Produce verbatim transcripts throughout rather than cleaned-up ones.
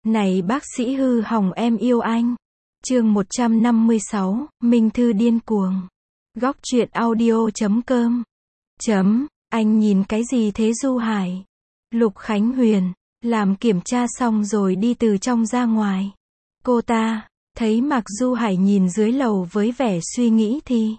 Này bác sĩ hư hỏng em yêu anh. Chương một trăm năm mươi sáu, Minh Thư điên cuồng. Góc truyện audio chấm com. Chấm, anh nhìn cái gì thế Du Hải? Lục Khánh Huyền, làm kiểm tra xong rồi đi từ trong ra ngoài. Cô ta, thấy Mạc Du Hải nhìn dưới lầu với vẻ suy nghĩ thì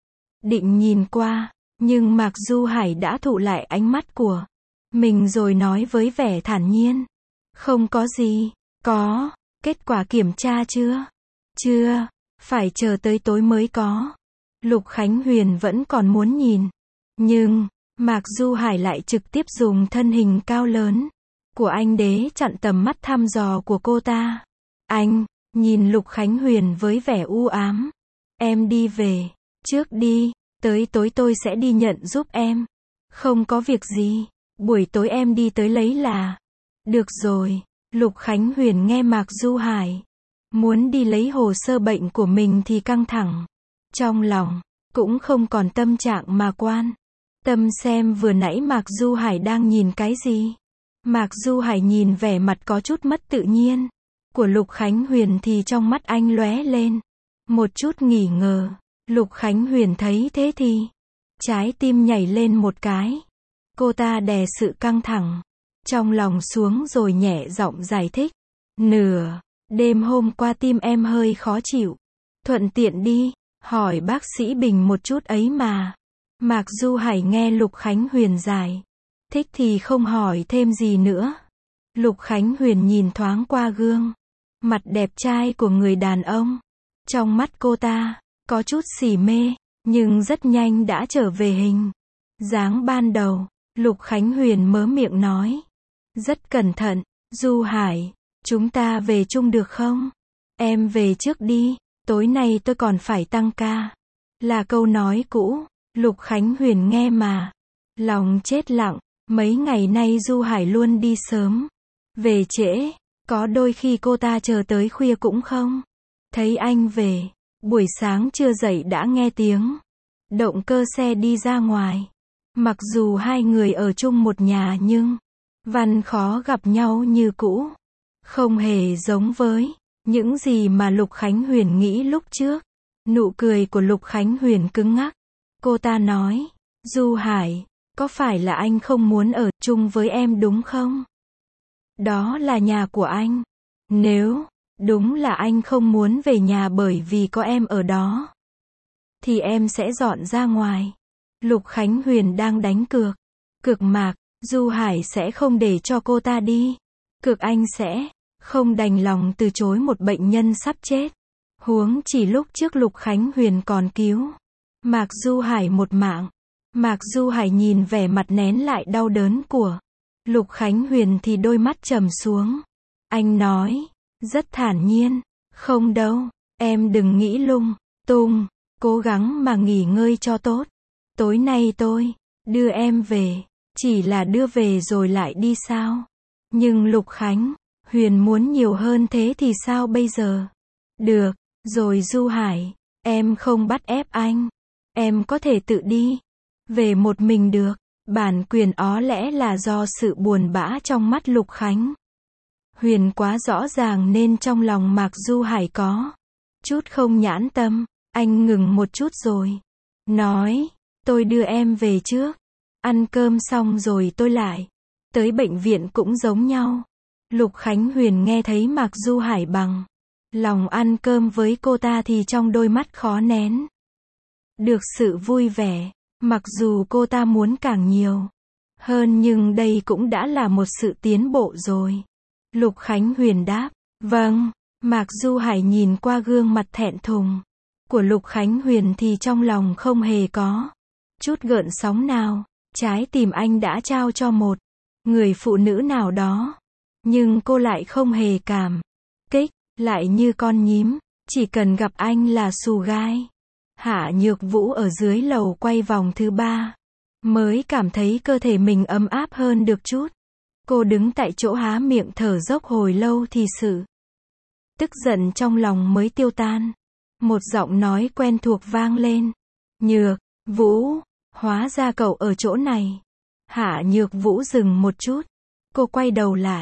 định nhìn qua, nhưng Mạc Du Hải đã thụ lại ánh mắt của mình rồi nói với vẻ thản nhiên. Không có gì, có, kết quả kiểm tra chưa? Chưa, phải chờ tới tối mới có. Lục Khánh Huyền vẫn còn muốn nhìn. Nhưng, Mạc Du Hải lại trực tiếp dùng thân hình cao lớn của anh đế chặn tầm mắt thăm dò của cô ta. Anh, nhìn Lục Khánh Huyền với vẻ u ám. Em đi về, trước đi, tới tối tôi sẽ đi nhận giúp em. Không có việc gì, buổi tối em đi tới lấy là. Được rồi, Lục Khánh Huyền nghe Mạc Du Hải muốn đi lấy hồ sơ bệnh của mình thì căng thẳng. Trong lòng, cũng không còn tâm trạng mà quan tâm xem vừa nãy Mạc Du Hải đang nhìn cái gì. Mạc Du Hải nhìn vẻ mặt có chút mất tự nhiên của Lục Khánh Huyền thì trong mắt anh lóe lên một chút nghỉ ngờ. Lục Khánh Huyền thấy thế thì trái tim nhảy lên một cái. Cô ta đè sự căng thẳng trong lòng xuống rồi nhẹ giọng giải thích. Nửa đêm hôm qua tim em hơi khó chịu. Thuận tiện đi, hỏi bác sĩ Bình một chút ấy mà. Mạc Du Hải nghe Lục Khánh Huyền giải thích thì không hỏi thêm gì nữa. Lục Khánh Huyền nhìn thoáng qua gương mặt đẹp trai của người đàn ông. Trong mắt cô ta có chút xỉ mê, nhưng rất nhanh đã trở về hình dáng ban đầu. Lục Khánh Huyền mớ miệng nói rất cẩn thận. Du Hải, chúng ta về chung được không? Em về trước đi, tối nay tôi còn phải tăng ca. Là câu nói cũ. Lục Khánh Huyền nghe mà lòng chết lặng. Mấy ngày nay Du Hải luôn đi sớm về trễ, có đôi khi cô ta chờ tới khuya cũng không thấy anh về. Buổi sáng chưa dậy đã nghe tiếng động cơ xe đi ra ngoài. Mặc dù hai người ở chung một nhà nhưng văn khó gặp nhau như cũ. Không hề giống với những gì mà Lục Khánh Huyền nghĩ lúc trước. Nụ cười của Lục Khánh Huyền cứng ngắc. Cô ta nói, Du Hải, có phải là anh không muốn ở chung với em đúng không? Đó là nhà của anh. Nếu đúng là anh không muốn về nhà bởi vì có em ở đó, thì em sẽ dọn ra ngoài. Lục Khánh Huyền đang đánh cược. Cược Mạc Du Hải sẽ không để cho cô ta đi. Cược anh sẽ không đành lòng từ chối một bệnh nhân sắp chết. Huống chỉ lúc trước Lục Khánh Huyền còn cứu Mạc Du Hải một mạng. Mạc Du Hải nhìn vẻ mặt nén lại đau đớn của Lục Khánh Huyền thì đôi mắt trầm xuống. Anh nói rất thản nhiên, không đâu, em đừng nghĩ lung tung, cố gắng mà nghỉ ngơi cho tốt. Tối nay tôi đưa em về. Chỉ là đưa về rồi lại đi sao? Nhưng Lục Khánh Huyền muốn nhiều hơn thế thì sao bây giờ? Được rồi Du Hải, em không bắt ép anh. Em có thể tự đi về một mình được. Bản quyền ó lẽ là do sự buồn bã trong mắt Lục Khánh Huyền quá rõ ràng nên trong lòng Mạc Du Hải có chút không nhãn tâm. Anh ngừng một chút rồi nói, tôi đưa em về trước. Ăn cơm xong rồi tôi lại tới bệnh viện cũng giống nhau. Lục Khánh Huyền nghe thấy Mạc Du Hải bằng lòng ăn cơm với cô ta thì trong đôi mắt khó nén được sự vui vẻ. Mặc dù cô ta muốn càng nhiều hơn nhưng đây cũng đã là một sự tiến bộ rồi. Lục Khánh Huyền đáp, vâng. Mạc Du Hải nhìn qua gương mặt thẹn thùng của Lục Khánh Huyền thì trong lòng không hề có chút gợn sóng nào. Trái tim anh đã trao cho một người phụ nữ nào đó, nhưng cô lại không hề cảm kích, lại như con nhím, chỉ cần gặp anh là xù gai. Hạ Nhược Vũ ở dưới lầu quay vòng thứ ba, mới cảm thấy cơ thể mình ấm áp hơn được chút. Cô đứng tại chỗ há miệng thở dốc hồi lâu thì sự tức giận trong lòng mới tiêu tan. Một giọng nói quen thuộc vang lên. Nhược Vũ, hóa ra cậu ở chỗ này. Hạ Nhược Vũ dừng một chút. Cô quay đầu lại.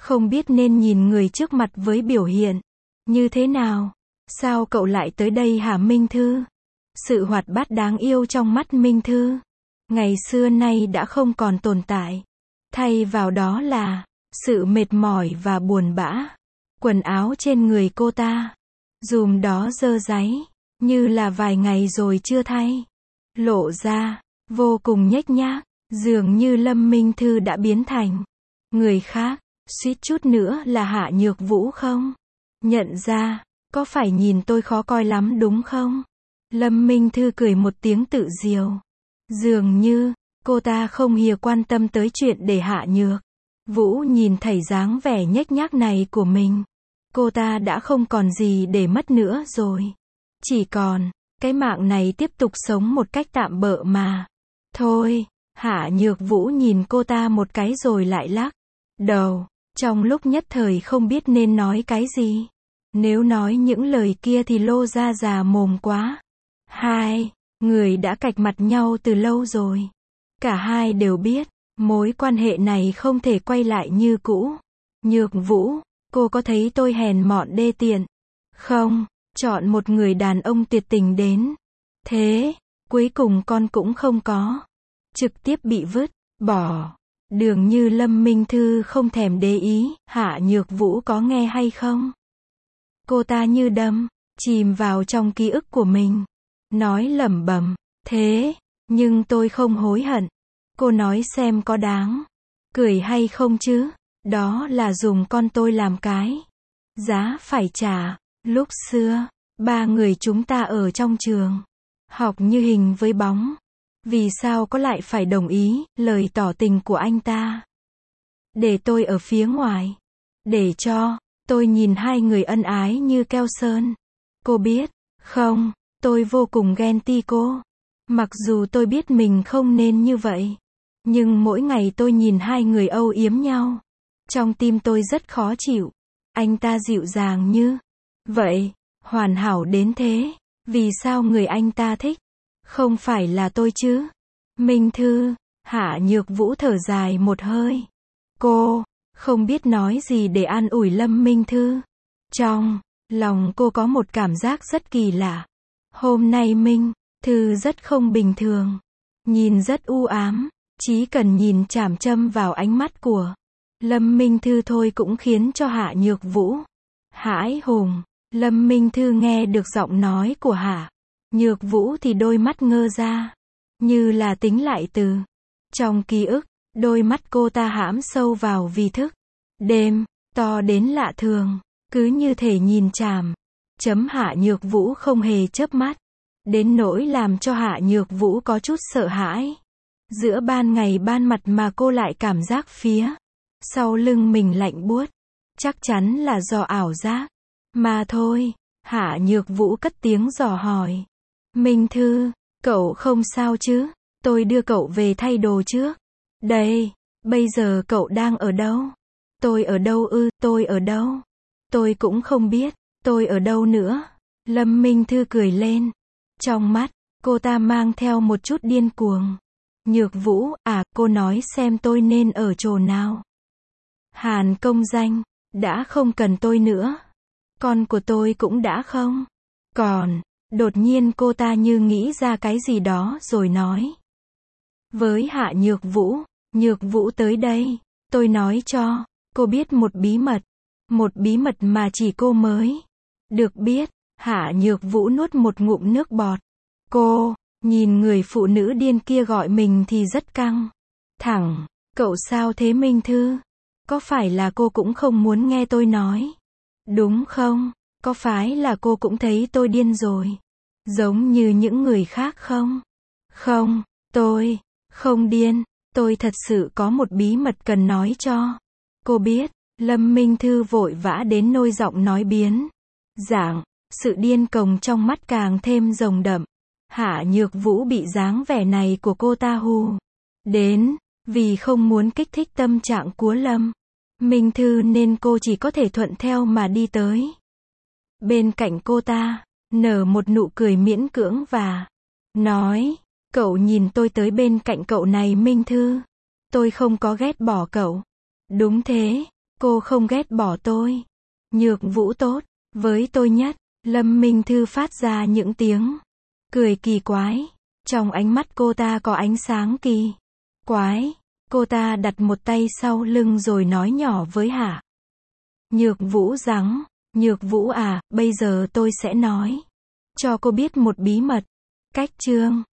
Không biết nên nhìn người trước mặt với biểu hiện như thế nào. Sao cậu lại tới đây hả Minh Thư? Sự hoạt bát đáng yêu trong mắt Minh Thư, ngày xưa nay đã không còn tồn tại. Thay vào đó là sự mệt mỏi và buồn bã. Quần áo trên người cô ta, dùm đó dơ dáy, như là vài ngày rồi chưa thay. Lộ ra, vô cùng nhếch nhác, dường như Lâm Minh Thư đã biến thành người khác, suýt chút nữa là Hạ Nhược Vũ không? Nhận ra, có phải nhìn tôi khó coi lắm đúng không? Lâm Minh Thư cười một tiếng tự diều. Dường như, cô ta không hề quan tâm tới chuyện để Hạ Nhược Vũ nhìn thấy dáng vẻ nhếch nhác này của mình. Cô ta đã không còn gì để mất nữa rồi. Chỉ còn, cái mạng này tiếp tục sống một cách tạm bợ mà. Thôi, Hạ Nhược Vũ nhìn cô ta một cái rồi lại lắc đầu. Trong lúc nhất thời không biết nên nói cái gì. Nếu nói những lời kia thì lô ra già mồm quá. Hai người đã cạch mặt nhau từ lâu rồi. Cả hai đều biết, mối quan hệ này không thể quay lại như cũ. Nhược Vũ, cô có thấy tôi hèn mọn đê tiện không? Chọn một người đàn ông tuyệt tình đến thế, cuối cùng con cũng không có. Trực tiếp bị vứt bỏ. Dường như Lâm Minh Thư không thèm để ý, Hạ Nhược Vũ có nghe hay không? Cô ta như đâm chìm vào trong ký ức của mình, nói lẩm bẩm, thế, nhưng tôi không hối hận. Cô nói xem có đáng cười hay không chứ? Đó là dùng con tôi làm cái giá phải trả. Lúc xưa, ba người chúng ta ở trong trường học như hình với bóng. Vì sao có lại phải đồng ý lời tỏ tình của anh ta? Để tôi ở phía ngoài, để cho tôi nhìn hai người ân ái như keo sơn. Cô biết không, tôi vô cùng ghen tị cô. Mặc dù tôi biết mình không nên như vậy, nhưng mỗi ngày tôi nhìn hai người âu yếm nhau, trong tim tôi rất khó chịu. Anh ta dịu dàng như vậy, hoàn hảo đến thế, vì sao người anh ta thích không phải là tôi chứ? Minh Thư, Hạ Nhược Vũ thở dài một hơi. Cô không biết nói gì để an ủi Lâm Minh Thư. Trong lòng cô có một cảm giác rất kỳ lạ. Hôm nay Minh Thư rất không bình thường, nhìn rất u ám. Chỉ cần nhìn chằm chằm vào ánh mắt của Lâm Minh Thư thôi cũng khiến cho Hạ Nhược Vũ hãi hùng. Lâm Minh Thư nghe được giọng nói của Hạ Nhược Vũ thì đôi mắt ngơ ra, như là tính lại từ trong ký ức. Đôi mắt cô ta hãm sâu vào vì thức đêm, to đến lạ thường, cứ như thể nhìn chằm chấm Hạ Nhược Vũ không hề chớp mắt, đến nỗi làm cho Hạ Nhược Vũ có chút sợ hãi. Giữa ban ngày ban mặt mà cô lại cảm giác phía sau lưng mình lạnh buốt, chắc chắn là do ảo giác mà thôi. Hạ Nhược Vũ cất tiếng dò hỏi. Minh Thư, cậu không sao chứ? Tôi đưa cậu về thay đồ trước. Đây, bây giờ cậu đang ở đâu? Tôi ở đâu ư? Tôi ở đâu? Tôi cũng không biết, tôi ở đâu nữa? Lâm Minh Thư cười lên. Trong mắt, cô ta mang theo một chút điên cuồng. Nhược Vũ, à, cô nói xem tôi nên ở chỗ nào? Hàn công danh, đã không cần tôi nữa. Con của tôi cũng đã không còn. Đột nhiên cô ta như nghĩ ra cái gì đó rồi nói với Hạ Nhược Vũ. Nhược Vũ tới đây, tôi nói cho cô biết một bí mật. Một bí mật mà chỉ cô mới được biết. Hạ Nhược Vũ nuốt một ngụm nước bọt. Cô nhìn người phụ nữ điên kia gọi mình thì rất căng thẳng. Cậu sao thế Minh Thư? Có phải là cô cũng không muốn nghe tôi nói, đúng không? Có phải là cô cũng thấy tôi điên rồi, giống như những người khác không? Không, tôi không điên. Tôi thật sự có một bí mật cần nói cho cô biết. Lâm Minh Thư vội vã đến nôi giọng nói biến dạng, sự điên cuồng trong mắt càng thêm rồng đậm. Hạ Nhược Vũ bị dáng vẻ này của cô ta hù đến, vì không muốn kích thích tâm trạng của Lâm Minh Thư nên cô chỉ có thể thuận theo mà đi tới bên cạnh cô ta, nở một nụ cười miễn cưỡng và nói, cậu nhìn tôi tới bên cạnh cậu này Minh Thư. Tôi không có ghét bỏ cậu. Đúng thế, Cô không ghét bỏ tôi. Nhược Vũ tốt với tôi nhất. Lâm Minh Thư phát ra những tiếng cười kỳ quái. Trong ánh mắt cô ta có ánh sáng kỳ quái. Cô ta đặt một tay sau lưng rồi nói nhỏ với Hạ Nhược Vũ rằng, Nhược Vũ à, bây giờ tôi sẽ nói cho cô biết một bí mật. Cách chương